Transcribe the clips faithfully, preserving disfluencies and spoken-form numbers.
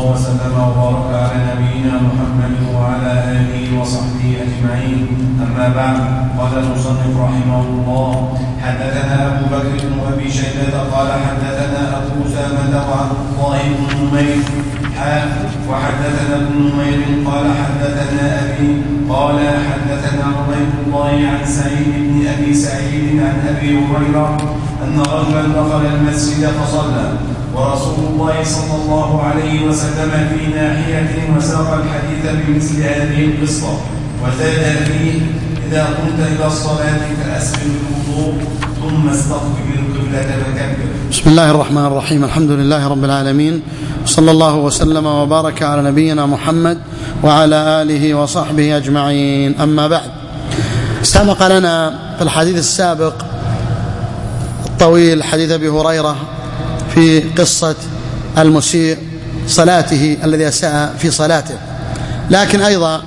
الله وسلم وبارك على نبينا محمد وعلى آله وصحبه أجمعين. أما بعد، قال المصنف رحمه الله: حدثنا أبو بكر بن أبي شيبة قال حدثنا أبو أسامة وعبد الله بن نمير وحدثنا ابن نمير قال حدثنا أبي قال حدثنا عبيد الله عن سعيد بن أبي سعيد عن أبي هريرة أن رجلا دخل المسجد فصلى ورسول الله صلى الله عليه وسلم في ناحية وساق الحديث بمثل هذه القصة وزاد فيه: إذا قمت إلى الصلاة فأسبغ الوضوء ثم استقبل القبلة فكبر. بسم الله الرحمن الرحيم. الحمد لله رب العالمين، صلى الله وسلم وبارك على نبينا محمد وعلى آله وصحبه أجمعين. أما بعد، سبق لنا في الحديث السابق الطويل حديث أبي هريرة في قصة المسيء صلاته الذي أساء في صلاته، لكن أيضا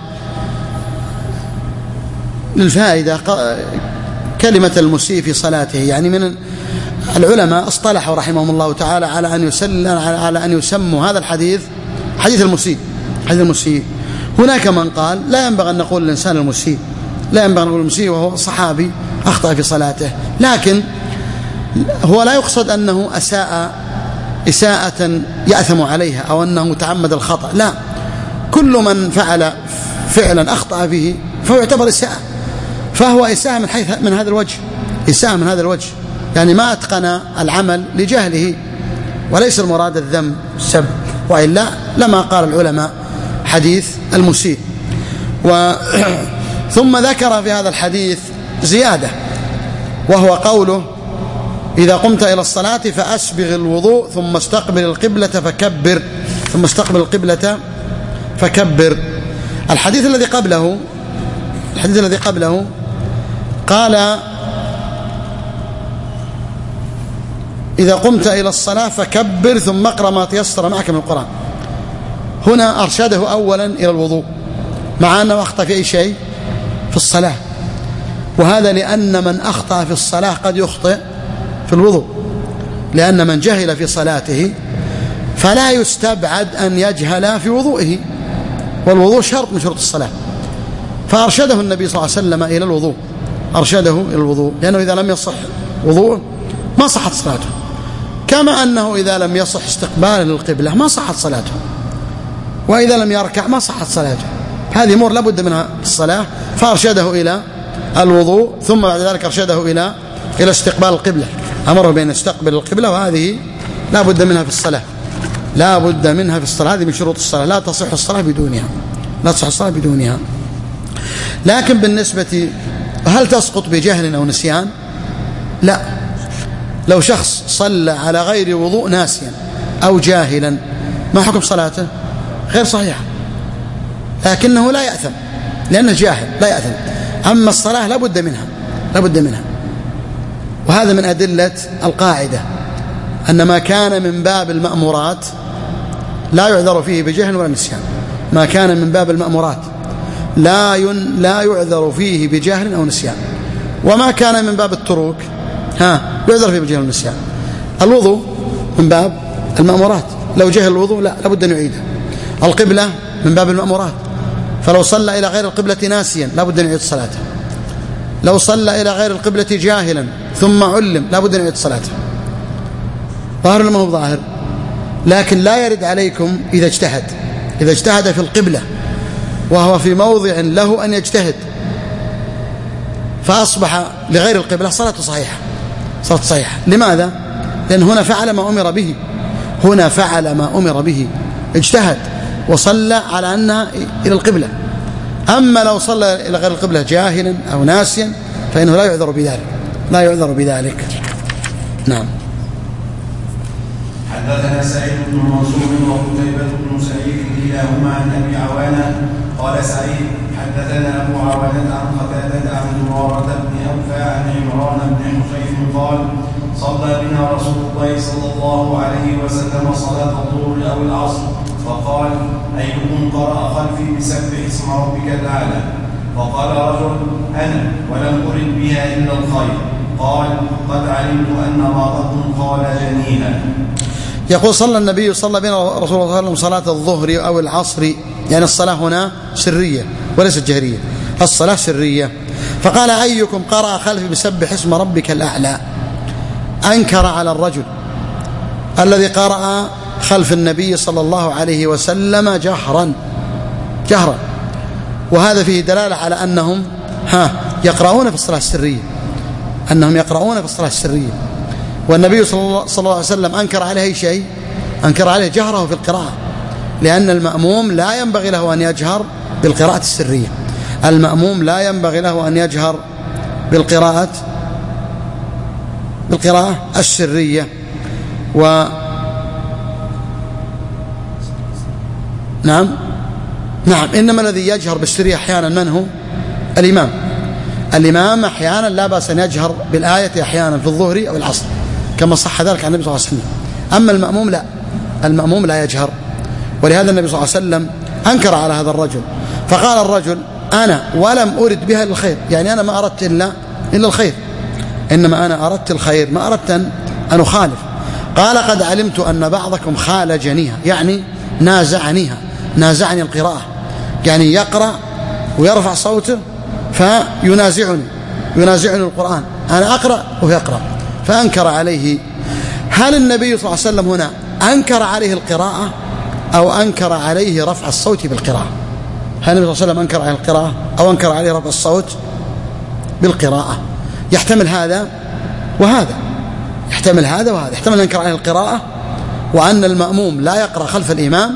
للفائدة كلمة المسيء في صلاته، يعني من العلماء اصطلحوا رحمهم الله تعالى على أن يسل على أن يسموا هذا الحديث حديث المسيء. حديث المسيء هناك من قال لا ينبغي أن نقول الإنسان المسيء، لا ينبغي أن نقول المسيء وهو صحابي أخطأ في صلاته، لكن هو لا يقصد أنه أساء إساءة يأثم عليها أو أنه تعمد الخطأ، لا، كل من فعل فعلا أخطأ به فهو يعتبر إساءة، فهو إساءة من حيث من هذا الوجه، إساءة من هذا الوجه، يعني ما أتقن العمل لجهله، وليس المراد الذم السب، وإلا لما قال العلماء حديث المسيء. و ثم ذكر في هذا الحديث زيادة، وهو قوله: إذا قمت إلى الصلاة فأسبغ الوضوء ثم استقبل القبلة فكبر ثم استقبل القبلة فكبر. الحديث الذي قبله الحديث الذي قبله قال: إذا قمت إلى الصلاة فكبر ثم اقرأ ما تيسر معك من القرآن. هنا أرشده أولا إلى الوضوء، مع أنه أخطأ في أي شيء في الصلاة، وهذا لأن من أخطأ في الصلاة قد يخطئ في الوضوء، لأن من جهل في صلاته فلا يستبعد أن يجهل في وضوئه، والوضوء شرط من شروط الصلاة، فأرشده النبي صلى الله عليه وسلم إلى الوضوء، أرشده إلى الوضوء، لأنه إذا لم يصح وضوءه ما صحت صلاته، كما أنه إذا لم يصح استقباله للقبلة ما صحت صلاته، وإذا لم يركع ما صحت صلاته. هذه أمور لابد منها في الصلاة، فأرشده إلى الوضوء، ثم بعد ذلك أرشده إلى إلى استقبال القبلة، أمره بأن يستقبل القبلة، وهذه لا بد منها في الصلاة، لا بد منها في الصلاة، هذه من شروط الصلاة، لا تصح الصلاة بدونها، لا تصح الصلاة بدونها. لكن بالنسبة هل تسقط بجهل أو نسيان؟ لا، لو شخص صلى على غير وضوء ناسيا أو جاهلا ما حكم صلاته؟ غير صحيحة، لكنه لا يأثم لأنه جاهل، لا يأثم. أما الصلاة لا بد منها، لا بد منها، وهذا من أدلة القاعدة أن ما كان من باب المأمورات لا يعذر فيه بجهل ولا نسيان، ما كان من باب المأمورات لا ين لا يعذر فيه بجهل أو نسيان، وما كان من باب التروك ها يعذر فيه بجهل ونسيان. الوضوء من باب المأمورات، لو جهل الوضوء لا لابد أن يعيده. القبلة من باب المأمورات، فلو صلى إلى غير القبلة ناسيا لابد أن يعيد صلاته، لو صلى إلى غير القبلة جاهلا ثم علم لابد أن يعيد صلاته. ظاهر ما هو ظاهر، لكن لا يرد عليكم إذا اجتهد إذا اجتهد في القبلة وهو في موضع له أن يجتهد فأصبح لغير القبلة، صلاته صحيحة، صلاته صحيحة. لماذا؟ لأن هنا فعل ما أمر به، هنا فعل ما أمر به، اجتهد وصلى على أنها إلى القبلة. أما لو صلى إلى غير القبلة جاهلا أو ناسيا فإنه لا يعذر بذلك، لا يعذر بذلك. نعم. حدثنا سعيد بن منصور وقتيبة بن سعيد كلاهما عن أبي عوانة قال سعيد: حدثنا أبو عوانة عن قتادة عن زرارة بن أوفى عن عمران بن حسين قال: صلى بنا رسول الله صلى الله عليه وسلم صلاة الظهر أو العصر، فقال: أيكم قرأ خلفي بسبح اسم ربك الأعلى؟ فقال رجل: أنا، ولم أرد بها إلا الخير. قال: قد علمت أن بعضكم قال جنيها. يقول صلى النبي صلى بنا رسول الله صلى الله عليه وسلم صلاة الظهر أو العصر، يعني الصلاة هنا سرية وليست جهرية، الصلاة سرية. فقال أيكم قرأ خلفي بسبح اسم ربك الأعلى، أنكر على الرجل الذي قرأ خلف النبي صلى الله عليه وسلم جهرا جهرا وهذا فيه دلالة على أنهم ها يقرؤون في الصلاة السرية، أنهم يقرؤون في الصلاة السرية. والنبي صلى الله عليه وسلم أنكر عليه أي شيء، أنكر عليه جهره في القراءة، لأن المأموم لا ينبغي له أن يجهر بالقراءة السرية، المأموم لا ينبغي له أن يجهر بالقراءة بالقراءة السرية. و نعم نعم إنما الذي يجهر بالسرية أحيانا من هو؟ الإمام. الإمام أحيانا لا بأس أن يجهر بالآية أحيانا في الظهر أو العصر كما صح ذلك عن النبي صلى الله عليه وسلم. أما المأموم لا، المأموم لا يجهر. ولهذا النبي صلى الله عليه وسلم أنكر على هذا الرجل، فقال الرجل أنا ولم أرد بها للخير، يعني أنا ما أردت إلا إلا الخير، إنما أنا أردت الخير ما أردت أن أخالف. قال قد علمت أن بعضكم خالجنيها، يعني نازعنيها، نازعني القراءة، يعني يقرأ ويرفع صوته فينازعني ينازعني القرآن، أنا أقرأ وهو يقرأ، فأنكر عليه. هل النبي صلى الله عليه وسلم هنا أنكر عليه القراءة أو أنكر عليه رفع الصوت بالقراءة؟ هل النبي صلى الله عليه وسلم أنكر عليه القراءة أو أنكر عليه رفع الصوت بالقراءة؟ يحتمل هذا وهذا، يحتمل هذا وهذا، يحتمل أن ينكر عليه القراءة وأن المأموم لا يقرأ خلف الإمام،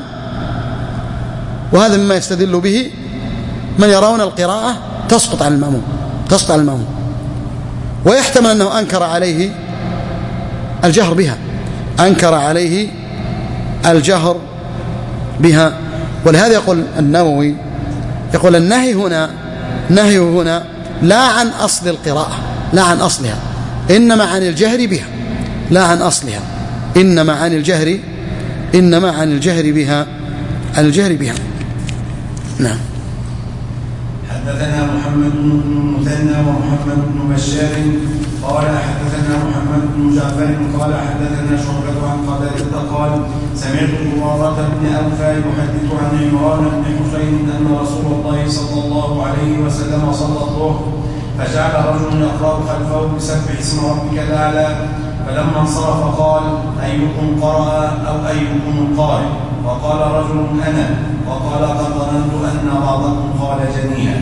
وهذا مما يستدل به من يرون القراءة تسقط عن المأموم تسقط عن المأموم. ويحتمل أنه أنكر عليه الجهر بها، أنكر عليه الجهر بها. ولهذا يقول النووي، يقول النهي هنا نهي هنا لا عن أصل القراءة، لا عن أصلها، إنما عن الجهر بها، لا عن أصلها، إنما عن الجهر إنما عن الجهر بها عن الجهر بها. نعم. حدثنا محمد بن المثنى ومحمد بن بشار قال حدثنا محمد بن جعفر قال حدثنا شعبة عن قتادة قال سمعت مرارة بن أوفى يحدث عن عمران بن حسين أن رسول الله صلى الله عليه وسلم صلى الظهر فجعل رجل يقرأ خلفه بسبح اسم ربك الأعلى، فلما انصرف قال أيكم قرأ أو أيكم القارئ؟ فقال رجل أنا، وقال قد ظننت أن بعضكم قال جنيها،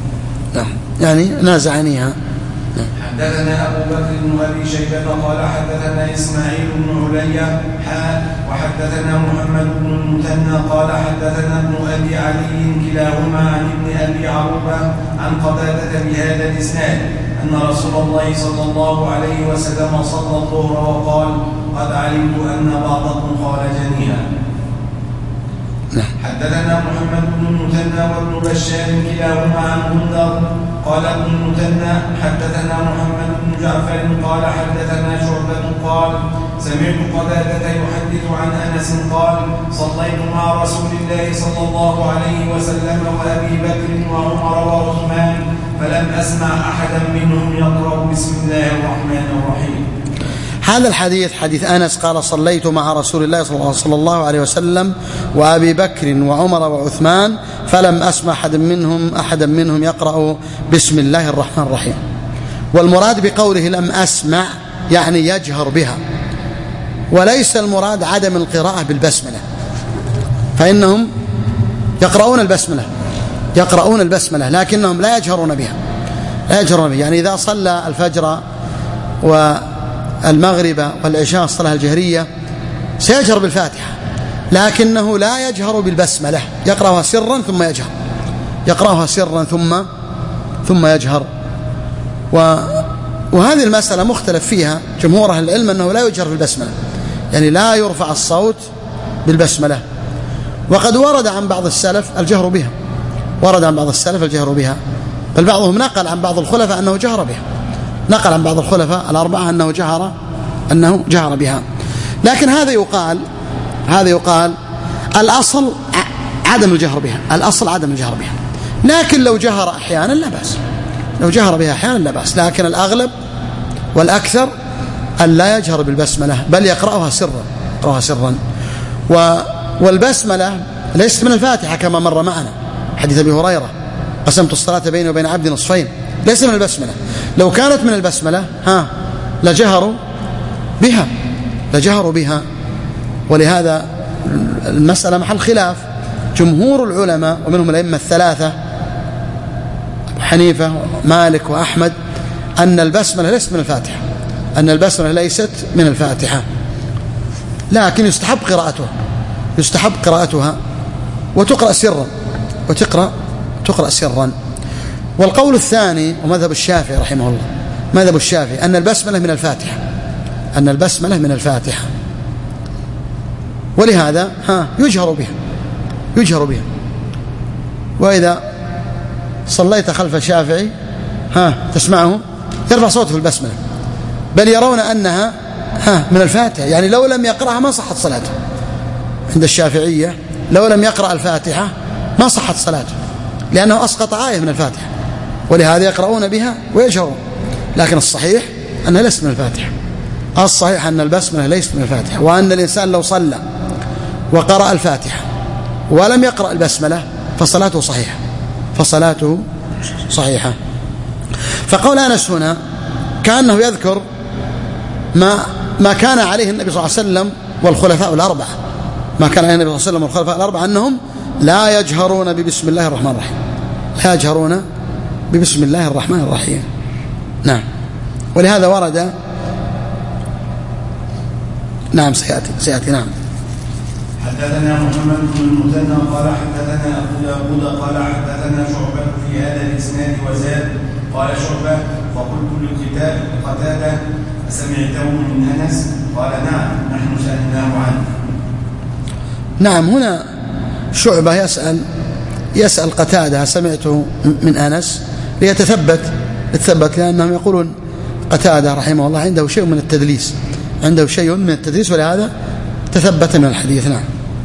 يعني نازعنيها. حدثنا أبو بكر بن أبي شيبة قال حدثنا إسماعيل بن عليا حاء وحدثنا محمد بن المثنى قال حدثنا ابن أبي علي كلاهما عن ابن أبي عروبة عن قتادة بهذا الإسناد أن رسول الله صلى الله عليه وسلم صلى الظهر وقال قد علمت أن بعضكم قال جنيها. حدثنا محمد بن المثنى وابن بشار كلاهما عن غندر قال ابن المثنى حدثنا محمد بن جعفر قال حدثنا شعبة قال سمعت قتادة يحدث عن أنس قال صليت مع رسول الله صلى الله عليه وسلم وأبي بكر وعمر وعثمان فلم أسمع أحدا منهم يقرأ بسم الله الرحمن الرحيم. هذا الحديث حديث أنس قال صليت مع رسول الله صلى الله عليه وسلم وأبي بكر وعمر وعثمان فلم أسمع أحد منهم أحدا منهم يقرأ بسم الله الرحمن الرحيم. والمراد بقوله لم أسمع يعني يجهر بها، وليس المراد عدم القراءة بالبسملة، فإنهم يقرؤون البسملة يقرؤون البسملة لكنهم لا يجهرون بها لا يجهرون بها يعني إذا صلى الفجر والمغرب والعشاء الصلاة الجهرية سيجهر بالفاتحة، لكنه لا يجهر بالبسملة، يقرأها سرا ثم يجهر يقرأها سرا ثم ثم يجهر. و وهذه المسألة مختلف فيها جمهور أهل العلم أنه لا يجهر بالبسملة، يعني لا يرفع الصوت بالبسملة. وقد ورد عن بعض السلف الجهر بها ورد عن بعض السلف الجهر بها بل بعضهم نقل عن بعض الخلفاء أنه جهر بها نقل عن بعض الخلفاء الأربعة أنه جهر أنه جهر بها. لكن هذا يقال هذا يقال الأصل عدم الجهر بها الأصل عدم الجهر بها لكن لو جهر أحيانا لا بأس لو جهر بها أحيانا لا بأس لكن الأغلب والأكثر أن لا يجهر بالبسملة بل يقرأها سرا يقرأها سرا. والبسملة ليست من الفاتحة كما مر معنا حديث أبي هريرة قسمت الصلاة بيني وبين عبدي نصفين، ليس من البسملة. لو كانت من البسملة ها لجهروا بها لجهروا بها ولهذا المسألة محل خلاف. جمهور العلماء ومنهم الأئمة الثلاثة أبو حنيفة مالك وأحمد أن البسملة ليست من الفاتحة، أن البسملة ليست من الفاتحة، لكن يستحب قراءتها يستحب قراءتها وتقرأ سرا وتقرأ تقرأ سرا. والقول الثاني ومذهب الشافعي رحمه الله، مذهب الشافعي أن البسملة من الفاتحة أن البسملة من الفاتحة ولهذا ها يجهر بها يجهر بها. وإذا صليت خلف الشافعي ها تسمعه يرفع صوته في البسملة، بل يرون أنها ها من الفاتحة، يعني لو لم يقرأها ما صحت صلاته. عند الشافعية لو لم يقرأ الفاتحة ما صحت صلاته، لأنه أسقط آية من الفاتحة، ولهذا يقرؤون بها ويجهرون. لكن الصحيح أنها ليست من الفاتحة، الصحيح أن البسملة ليست من الفاتحة، وأن الإنسان لو صلى وقرأ الفاتحة ولم يقرأ البسملة فصلاته صحيحة فصلاته صحيحة. فقول أنس هنا كأنه يذكر ما ما كان عليه النبي صلى الله عليه وسلم والخلفاء الأربعة ما كان عليه النبي صلى الله عليه وسلم والخلفاء الأربعة أنهم لا يجهرون ببسم الله الرحمن الرحيم لا يجهرون ببسم الله الرحمن الرحيم. نعم. ولهذا ورد نعم سيأتي سيأتي نعم. حدثنا محمد بن المثنى قال حدثنا أبو داود قال حدثنا شعبة في هذا الإسناد وزاد قال شعبة فقلت للكتاب قتادة سمعته من أنس قال نعم نحن سألناه عنه. نعم. هنا شعبة يسأل يسأل قتادة سمعته من أنس ليتثبت يتثبت لأنهم يقولون قتادة رحمه الله عنده شيء من التدليس عنده شيء من التدليس ولهذا تثبت من الحديث. نعم.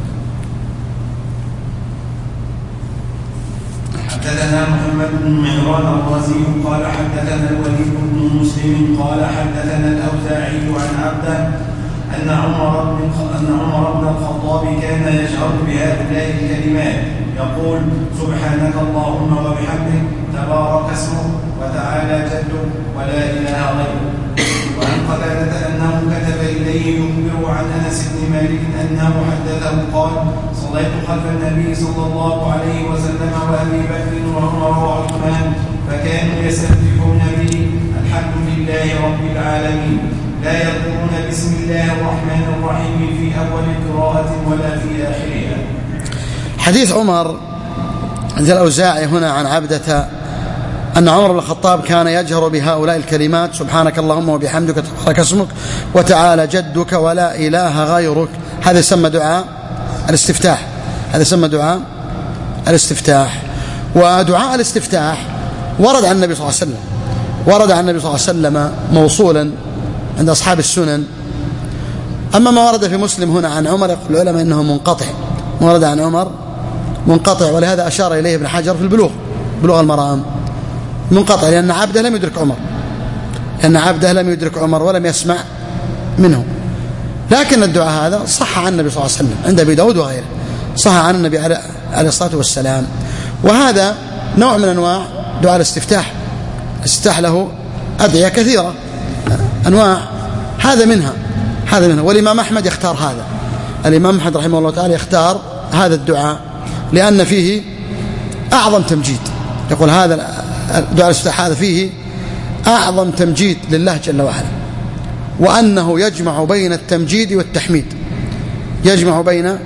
حدثنا محمد بن مهران الرازي قال حدثنا الوليد بن مسلم قال حدثنا الأوزاعي عن عبده أن عمر بن أن عمر بن الخطاب كان يجهر بهؤلاء الكلمات يقول سبحانك اللهم وبحمدك تبارك اسمك وتعالى جدك ولا إله غيرك. وعن قتادة أنه كتب إليه يخبر عن أنس بن مالك أنه حدثه قال صليت خلف النبي صلى الله عليه وسلم وأبي بكر وعمر وعثمان فكانوا يستفتحون به الحمد لله رب العالمين لا يذكرون بسم الله الرحمن الرحيم في أول قراءة ولا في آخرها. حديث عمر عند الأوزاعي هنا عن عبدة أن عمر بن الخطاب كان يجهر بهؤلاء الكلمات سبحانك اللهم وبحمدك تبارك اسمك وتعالى جدك ولا إله غيرك. هذا يسمى دعاء الاستفتاح هذا يسمى دعاء الاستفتاح. ودعاء الاستفتاح ورد عن النبي صلى الله عليه وسلم ورد عن النبي صلى الله عليه وسلم موصولا عند أصحاب السنن. أما ما ورد في مسلم هنا عن عمر يقول العلماء إنه منقطع ما ورد عن عمر منقطع، ولهذا أشار إليه ابن حجر في البلوغ بلوغ المرام منقطع لأن عبده لم يدرك عمر لأن عبده لم يدرك عمر ولم يسمع منه. لكن الدعاء هذا صح عن النبي صلى الله عليه وسلم عند أبي داود وغيره صح عن النبي عليه الصلاة والسلام. وهذا نوع من أنواع دعاء الاستفتاح. الاستفتاح له أدعية كثيرة أنواع هذا منها هذا منها والإمام أحمد يختار هذا الإمام أحمد رحمه الله تعالى يختار هذا الدعاء لأن فيه أعظم تمجيد. يقول هذا دعاء الاستفتاح هذا فيه أعظم تمجيد لله جل وعلا، وأنه يجمع بين التمجيد والتحميد يجمع بين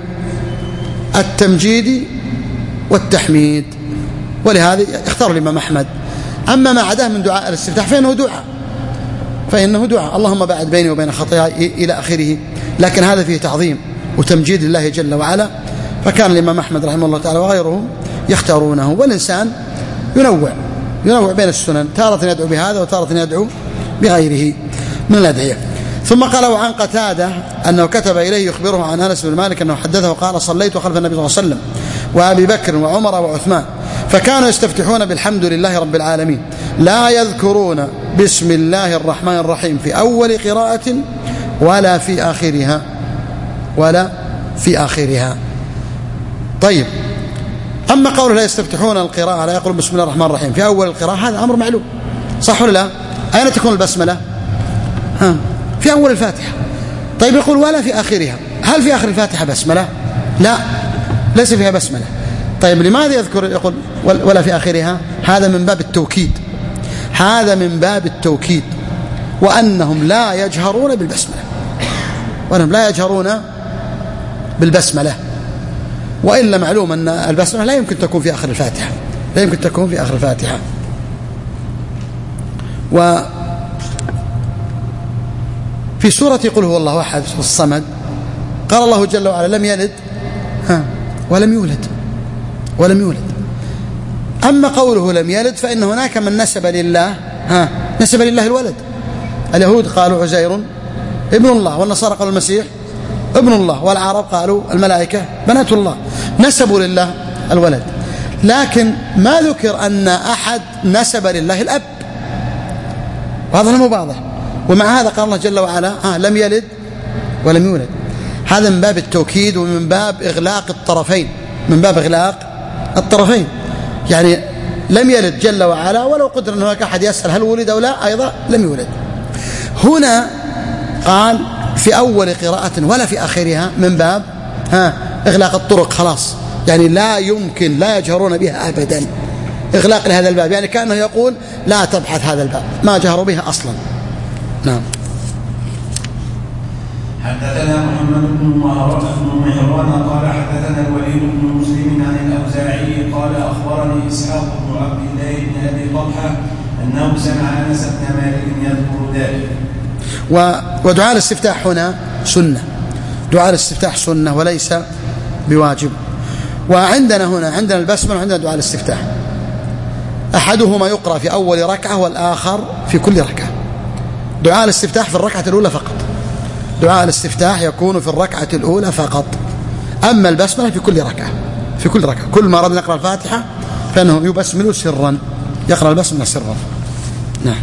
التمجيد والتحميد ولهذا اختار الإمام أحمد. أما ما عداه من دعاء الاستفتاح فإنه دعاء فإنه دعاء اللهم بعد بيني وبين خطاياي إلى آخره، لكن هذا فيه تعظيم وتمجيد لله جل وعلا. فكان الإمام أحمد رحمه الله تعالى وغيره يختارونه. والإنسان ينوع ينوع بين السنن تارة يدعو بهذا وتارة يدعو بغيره من الأدعية. ثم قال وعن قتادة أنه كتب إليه يخبره عن أنس بن مالك أنه حدثه قال صليت خلف النبي صلى الله عليه وسلم وأبي بكر وعمر وعثمان فكانوا يستفتحون بالحمد لله رب العالمين لا يذكرون بسم الله الرحمن الرحيم في أول قراءة ولا في آخرها ولا في آخرها. طيب، أما قوله لا يستفتحون القراءة لا يقولون بسم الله الرحمن الرحيم في أول القراءة، هذا أمر معلوم، صح ولا لا؟ أين تكون البسملة؟ ها، في أول الفاتحة. طيب، يقول ولا في آخرها، هل في آخر الفاتحة بسملة؟ لا، ليس فيها بسملة. طيب، لماذا يذكر يقول ولا في آخرها؟ هذا من باب التوكيد، هذا من باب التوكيد، وأنهم لا يجهرون بالبسملة، وأنهم لا يجهرون بالبسملة. وإلا معلوم أن البسملة لا يمكن تكون في آخر الفاتحة، لا يمكن تكون في آخر الفاتحة. وفي سورة قل هو الله أحد الصمد قال الله جل وعلا لم يلد ها ولم يولد ولم يولد. أما قوله لم يلد فإن هناك من نسب لله ها نسب لله الولد. اليهود قالوا عزير ابن الله، والنصارى قالوا المسيح ابن الله، والعرب قالوا الملائكة بنات الله، نسبوا لله الولد. لكن ما ذكر أن أحد نسب لله الأب، وهذا مو واضح. ومع هذا قال الله جل وعلا آه لم يلد ولم يولد. هذا من باب التوكيد ومن باب إغلاق الطرفين، من باب إغلاق الطرفين. يعني لم يلد جل وعلا، ولو قدر أن هناك أحد يسأل هل ولد أو لا، أيضا لم يولد. هنا قال في أول قراءة ولا في آخرها من باب ها إغلاق الطرق، خلاص، يعني لا يمكن، لا يجهرون بها أبدا، إغلاق لهذا الباب، يعني كأنه يقول لا تبحث هذا الباب، ما جهروا بها أصلا. نعم. حدثنا محمد بن مهران قال حدثنا الوليد بن مسلم عن الأوزاعي قال أخبرني إسحاق بن عبد الله بن أبي طلحة أنه سمع أنس بن مالك يذكر ذلك. ودعاء الاستفتاح هنا سنة، دعاء الاستفتاح سنة وليس بواجب. وعندنا هنا عندنا البسملة وعندنا دعاء الاستفتاح، أحدهما يقرأ في أول ركعة والآخر في كل ركعة. دعاء الاستفتاح في الركعة الأولى فقط، دعاء الاستفتاح يكون في الركعة الأولى فقط. أما البسملة في كل ركعة، في كل ركعة، كل ما أردنا نقرأ الفاتحة فإنه يبسمل سرا، يقرأ البسملة سرا. نعم.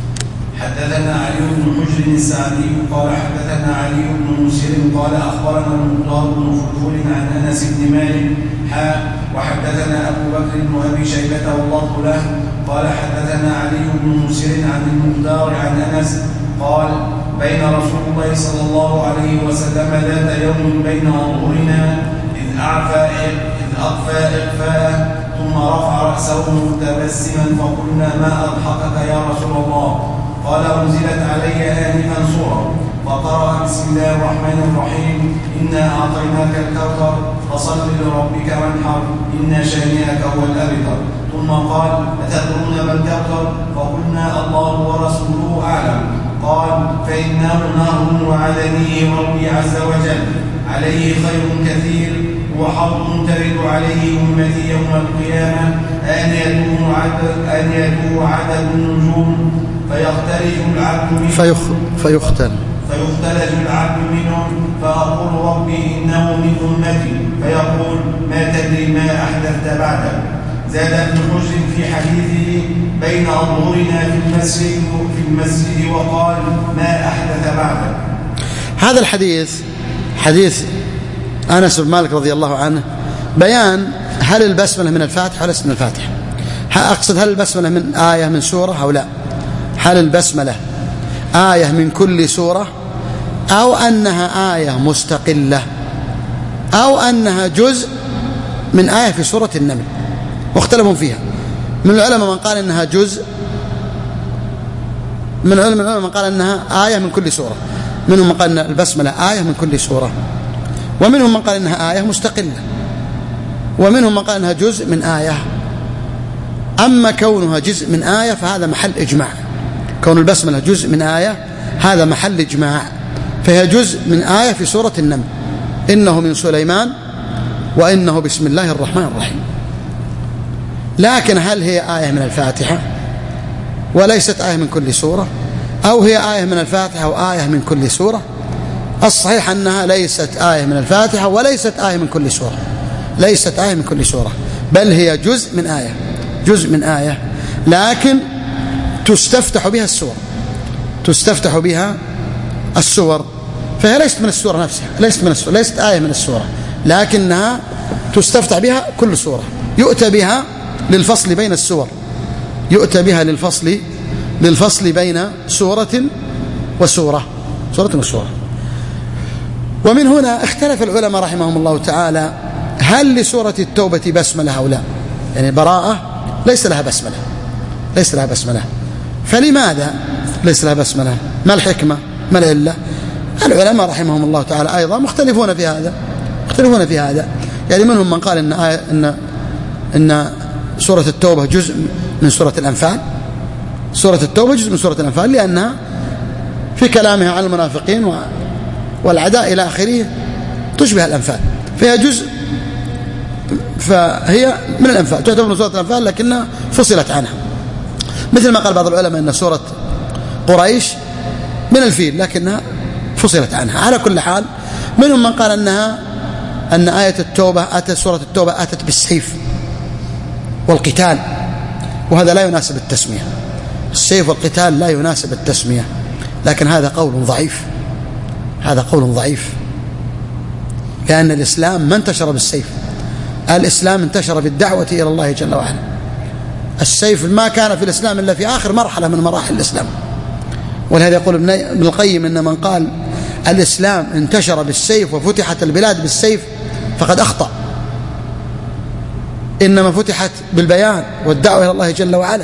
حدثنا علي بن حجر السعدي قال حدثنا علي بن مسلم قال أخبرنا المختار بن فضول عن أنس بن مالك حاء وحدثنا أبو بكر بن أبي شيبة والله له قال حدثنا علي بن مسلم عن المختار عن أنس قال بين رسول الله صلى الله عليه وسلم ذات يوم بين أظهرنا إذ أعفى إذ أخفى إخفاء ثم رفع رأسه متبسما فقلنا ما أضحكك يا رسول الله؟ قال أنزلت علي آنفا سورة فقرأ بسم الله الرحمن الرحيم إنا أعطيناك الكوثر فصل لربك وانحر إن شانئك هو الأبتر. ثم قال أتدرون ما الكوثر؟ فقلنا الله ورسوله أعلم. قال فإنه نهر وعدنيه ربي عز وجل عليه خير كثير وحوض ترد عليه أمتي يوم القيامة آنيته عدد, آنيته عدد النجوم فيختلج العبد منهم فيخ فيختل فيختلج العبد منهم فأقول ربي إنه من أمتي فيقول ما تدري ما أحدثت بعدك. زاد ابن حجر في حديثه بين أظهرنا في المسجد في المسجد وقال ما أحدث بعدك. هذا الحديث حديث أنس بن مالك رضي الله عنه بيان هل البسملة من الفاتحة وليس من الفاتحة. أقصد هل البسملة من آية من سورة أو لا، هل البسملة آية من كل سورة أو أنها آية مستقلة أو أنها جزء من آية في سورة النمل، واختلفوا فيها. من العلماء من قال إنها جزء، من العلماء من قال إنها آية من كل سورة، منهم من قال إن البسملة آية من كل سورة، ومنهم من قال إنها آية مستقلة، ومنهم من قال إنها جزء من آية. أما كونها جزء من آية فهذا محل إجماع، كون البسملة جزء من آية هذا محل إجماع، فهي جزء من آية في سورة النمل إنه من سليمان وإنه بسم الله الرحمن الرحيم. لكن هل هي آية من الفاتحة وليست آية من كل سورة، أو هي آية من الفاتحة وآية من كل سورة؟ الصحيح أنها ليست آية من الفاتحة وليست آية من كل سورة، ليست آية من كل سورة، بل هي جزء من آية، جزء من آية، لكن تستفتح بها السور، تستفتح بها السور. فهي ليست من السورة نفسها، ليست من السورة، ليست آية من السورة، لكنها تستفتح بها كل سورة، يؤتى بها للفصل بين السور، يؤتى بها للفصل للفصل بين سورة وسورة، سورة وسورة. ومن هنا اختلف العلماء رحمهم الله تعالى هل لسورة التوبة بسملة أو لا؟ يعني براءة ليس لها بسملة، ليس لها بسملة، فلماذا ليس لها بسملة؟ ما الحكمة؟ ما العلة؟ العلماء رحمهم الله تعالى أيضا مختلفون في هذا، مختلفون في هذا. يعني منهم من قال إن آية إن إن سورة التوبة جزء من سورة الأنفال، سورة التوبة جزء من سورة الأنفال، لأنها في كلامها عن المنافقين والعداء إلى آخره تشبه الأنفال، فيها جزء، فهي من الأنفال، تعتبر من سورة الأنفال لكنها فصلت عنها، مثل ما قال بعض العلماء أن سورة قريش من الفيل لكنها فصلت عنها. على كل حال منهم من قال أنها أن آية التوبة أتت، سورة التوبة أتت بالسيف والقتال، وهذا لا يناسب التسمية، السيف والقتال لا يناسب التسمية، لكن هذا قول ضعيف، هذا قول ضعيف، لأن الإسلام ما انتشر بالسيف، الإسلام انتشر بالدعوة إلى الله جل وعلا. السيف ما كان في الإسلام إلا في آخر مرحلة من مراحل الإسلام، ولهذا يقول ابن القيم إن من قال الإسلام انتشر بالسيف وفتحت البلاد بالسيف فقد أخطأ، إنما فتحت بالبيان والدعوة إلى الله جل وعلا،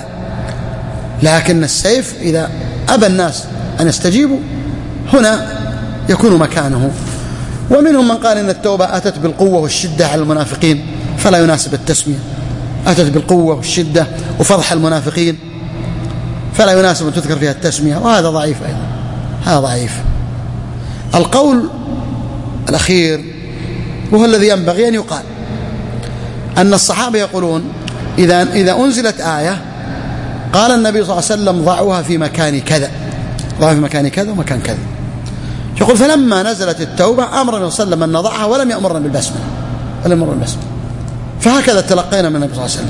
لكن السيف إذا أبى الناس أن يستجيبوا هنا يكون مكانه. ومنهم من قال إن التوبة أتت بالقوة والشدة على المنافقين فلا يناسب التسمية، أتت بالقوة والشدة وفضح المنافقين فلا يناسب أن تذكر فيها التسمية، وهذا ضعيف أيضا، هذا ضعيف. القول الأخير وهو الذي ينبغي أن يقال أن الصحابة يقولون إذا إذا أنزلت آية قال النبي صلى الله عليه وسلم ضعوها في مكان كذا، ضعوها في مكان كذا ومكان كذا، يقول فلما نزلت التوبة أمر النبي صلى الله عليه وسلم أن نضعها ولم يأمرنا بالبسملة، ولم يأمرنا بالبسملة، فهكذا تلقينا من النبي صلى الله عليه وسلم.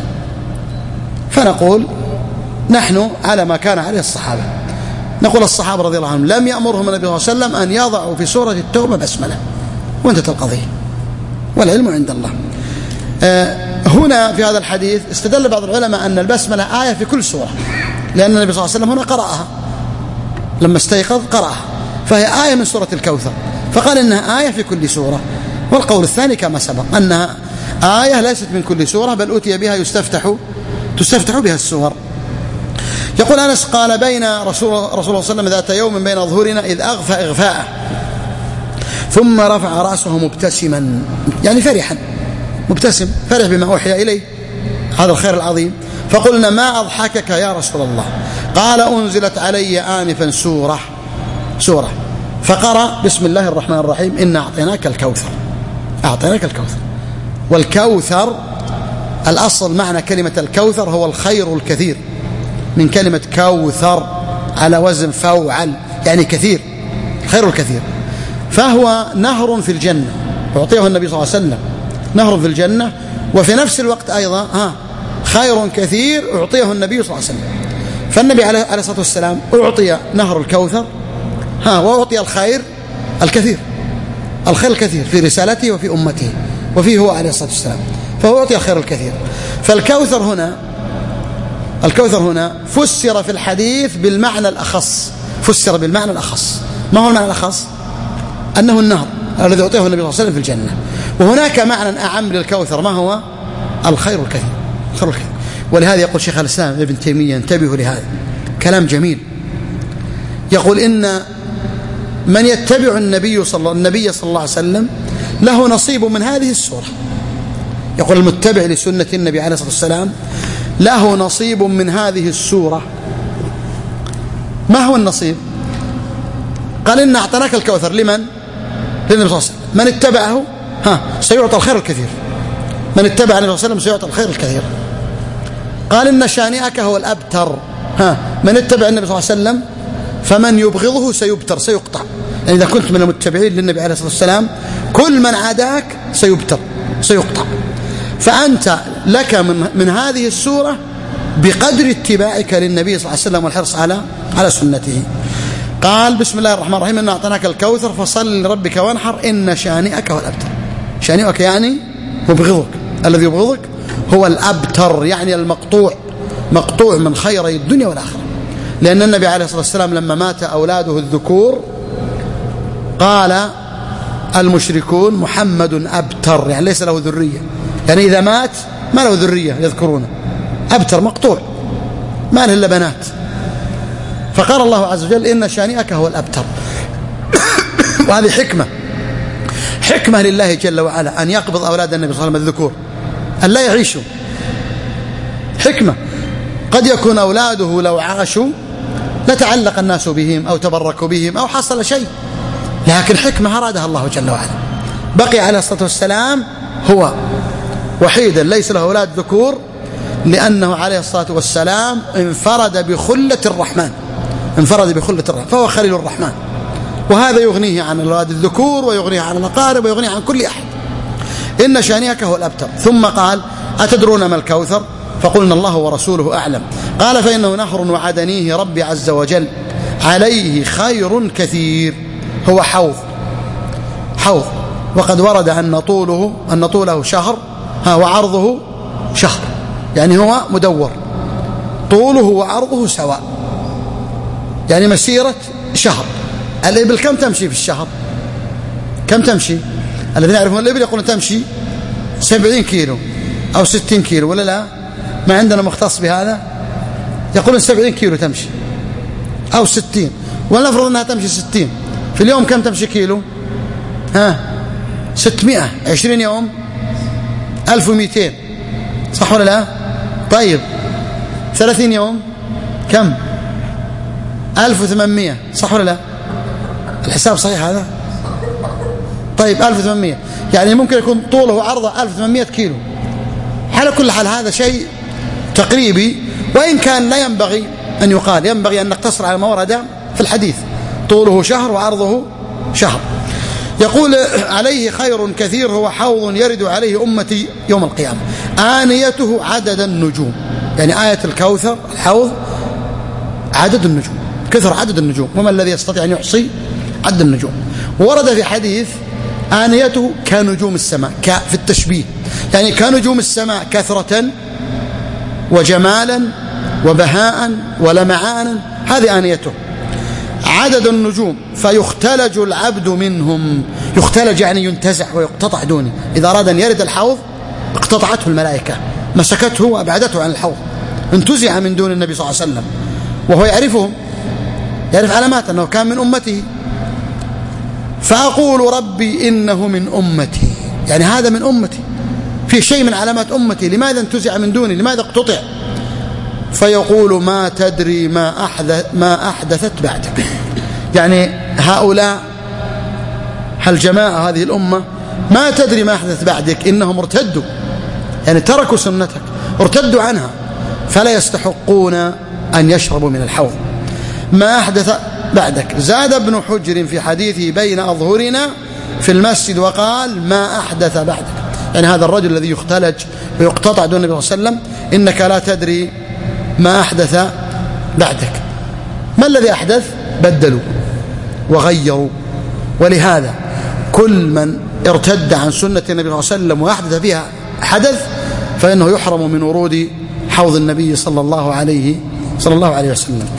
فنقول نحن على ما كان عليه الصحابة، نقول الصحابة رضي الله عنهم لم يأمرهم النبي صلى الله عليه وسلم أن يضعوا في سورة التوبة بسملة، وانتهت القضية، والعلم عند الله. آه هنا في هذا الحديث استدل بعض العلماء أن البسملة آية في كل سورة، لأن النبي صلى الله عليه وسلم هنا قرأها لما استيقظ قرأها، فهي آية من سورة الكوثر، فقال إنها آية في كل سورة. والقول الثاني كما سبق أنها آية ليست من كل سورة بل أتي بها يستفتح تستفتح بها السور. يقول أنس قال بين رسول الله صلى الله عليه وسلم ذات يوم بين ظهورنا إذ أغفى إغفاءه ثم رفع رأسه مبتسما، يعني فرحا، مبتسم، فرح بما أوحي إليه هذا الخير العظيم. فقلنا ما أضحكك يا رسول الله؟ قال أنزلت علي آنفا سورة سورة فقرأ بسم الله الرحمن الرحيم إنا أعطيناك الكوثر، أعطيناك الكوثر. والكوثر الأصل معنى كلمة الكوثر هو الخير الكثير، من كلمة كوثر على وزن فوعل يعني كثير، خير الكثير. فهو نهر في الجنة يعطيه النبي صلى الله عليه وسلم، نهر في الجنة، وفي نفس الوقت أيضا ها خير كثير أعطيه النبي صلى الله عليه وسلم. فالنبي عليه الصلاة والسلام أعطي نهر الكوثر ها وأعطي الخير الكثير، الخير الكثير في رسالته وفي أمته وفيه هو عليه الصلاة والسلام، فهو أعطي الخير الكثير. فالكوثر هنا الكوثر هنا فسر في الحديث بالمعنى الأخص، فسر بالمعنى الأخص. ما هو المعنى الأخص؟ أنه النهر الذي أعطيه النبي صلى الله عليه وسلم في الجنة. وهناك معنى أعم للكوثر، ما هو؟ الخير الكثير، الخير الكثير. ولهذا يقول شيخ الإسلام ابن تيمية، انتبهوا لهذا كلام جميل، يقول إن من يتبع النبي صلى النبي صلى الله عليه وسلم له نصيب من هذه السورة. يقول المتبع لسنة النبي عليه الصلاة والسلام له نصيب من هذه السورة. ما هو النصيب؟ قال إن أعطناك الكوثر لمن؟ للنبي صلى الله عليه وسلم. من اتبعه ها سيعطى الخير الكثير، من اتبع النبي صلى الله عليه وسلم سيعطى الخير الكثير. قال إن شانئك هو الأبتر، ها من اتبع النبي صلى الله عليه وسلم فمن يبغضه سيبتر، سيقطع. يعني إذا كنت من المتبعين للنبي عليه الصلاة والسلام كل من عاداك سيبتر، سيقطع. فأنت لك من, من هذه السورة بقدر اتباعك للنبي صلى الله عليه وسلم والحرص على على سنته. قال بسم الله الرحمن الرحيم إنا أعطيناك الكوثر فصل لربك وانحر إن شانئك هو الأبتر. شانئك يعني مبغضك، الذي يبغضك هو الأبتر، يعني المقطوع، مقطوع من خيري الدنيا والآخرة. لأن النبي عليه الصلاة والسلام لما مات أولاده الذكور قال المشركون محمد أبتر، يعني ليس له ذرية، يعني إذا مات ما له ذرية يذكرونه، أبتر مقطوع ما له إلا بنات. فقال الله عز وجل إن شانئك هو الأبتر. وهذه حكمة حكمة لله جل وعلا أن يقبض أولاد النبي صلى الله عليه وسلم الذكور أن لا يعيشوا. حكمة، قد يكون أولاده لو عاشوا لتعلق الناس بهم أو تبركوا بهم أو حصل شيء، لكن حكمة أرادها الله جل وعلا. بقي عليه الصلاة والسلام هو وحيدا ليس له أولاد ذكور، لأنه عليه الصلاة والسلام انفرد بخلة الرحمن، انفرد بخلة الرحمن، فهو خليل الرحمن، وهذا يغنيه عن الأولاد الذكور ويغنيه عن الأقارب ويغنيه عن كل أحد. إن شانئك هو الأبتر. ثم قال أتدرون ما الكوثر؟ فقلنا الله ورسوله أعلم. قال فإنه نهر وعدنيه ربي عز وجل عليه خير كثير. هو حوض، حوض، وقد ورد أن طوله أن طوله شهر ها وعرضه شهر، يعني هو مدور، طوله وعرضه سواء، يعني مسيرة شهر. الإبل كم تمشي في الشهر؟ كم تمشي؟ الذين يعرفون الإبل يقولون تمشي سبعين كيلو أو ستين كيلو، ولا لا؟ ما عندنا مختص بهذا، يقولون سبعين كيلو تمشي أو ستين، ولنفرض أنها تمشي ستين. في اليوم كم تمشي كيلو؟ ها ستمائة، عشرين يوم ألف ومئتين، صح ولا لا؟ طيب ثلاثين يوم كم؟ ألف وثمانمائة، صح ولا لا؟ الحساب صحيح هذا؟ طيب ألف وثمانمائة، يعني ممكن يكون طوله وعرضه ألف وثمانمائة كيلو. على كل حال هذا شيء تقريبي، وإن كان لا ينبغي أن يقال، ينبغي أن نقتصر على ما ورد في الحديث، طوله شهر وعرضه شهر. يقول عليه خير كثير هو حوض يرد عليه أمتي يوم القيامة آنيته عدد النجوم، يعني آية الكوثر الحوض عدد النجوم، كثر عدد النجوم، وما الذي يستطيع أن يحصي عدد النجوم. ورد في حديث آنيته كنجوم السماء، في التشبيه، يعني كنجوم السماء كثرة وجمالا وبهاء ولمعانا، هذه آنيته عدد النجوم. فيختلج العبد منهم، يختلج يعني ينتزع ويقتطع دونه. إذا أراد أن يرد الحوض اقتطعته الملائكة، مسكته وأبعدته عن الحوض، انتزع من دون النبي صلى الله عليه وسلم، وهو يعرفهم، يعرف علامات أنه كان من أمته. فأقول ربي إنه من أمتي، يعني هذا من أمتي، في شيء من علامات أمتي، لماذا انتزع من دوني، لماذا اقتطع؟ فيقول ما تدري ما أحدث ما أحدثت بعدك، يعني هؤلاء هالجماعة هذه الأمة ما تدري ما أحدث بعدك، إنهم ارتدوا، يعني تركوا سنتك، ارتدوا عنها، فلا يستحقون أن يشربوا من الحوض. ما أحدث بعدك. زاد ابن حجر في حديثه بين أظهرنا في المسجد وقال ما أحدث بعدك، يعني هذا الرجل الذي يختلج ويقتطع دون النبي صلى الله عليه وسلم، إنك لا تدري ما أحدث بعدك. ما الذي أحدث؟ بدلوا وغيروا. ولهذا كل من ارتد عن سنة النبي صلى الله عليه وسلم وأحدث فيها حدث فإنه يحرم من ورود حوض النبي صلى الله عليه صلى الله عليه وسلم.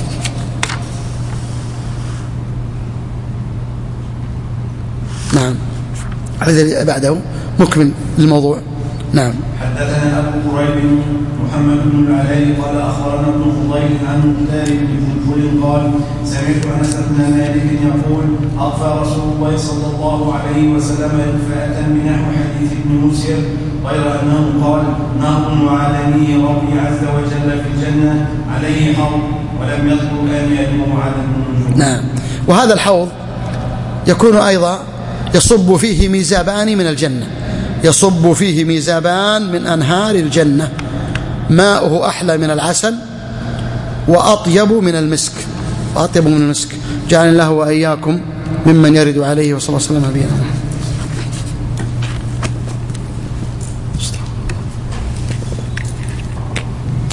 نعم، الذي بعده مكمل للموضوع. نعم. حدثنا أبو قريب محمد بن العلاء قال أخبرنا ابن فضيل عن مختار بن فلفل قال سمعت أنس بن مالك يقول أضفى رسول الله صلى الله عليه وسلم إضفاءة بنحو حديث ابن مسير، غير أنه قال نهر وعدنيه ربي عز وجل في الجنة عليه حوض، ولم يذكر آنيته عدد النجوم. نعم. وهذا الحوض يكون أيضا يصب فيه ميزابان من الجنة، يصب فيه ميزابان من أنهار الجنة، ماؤه أحلى من العسل وأطيب من المسك، وأطيب من المسك. جعلنا الله وإياكم ممن يرد عليه، وصلى الله عليه وسلم.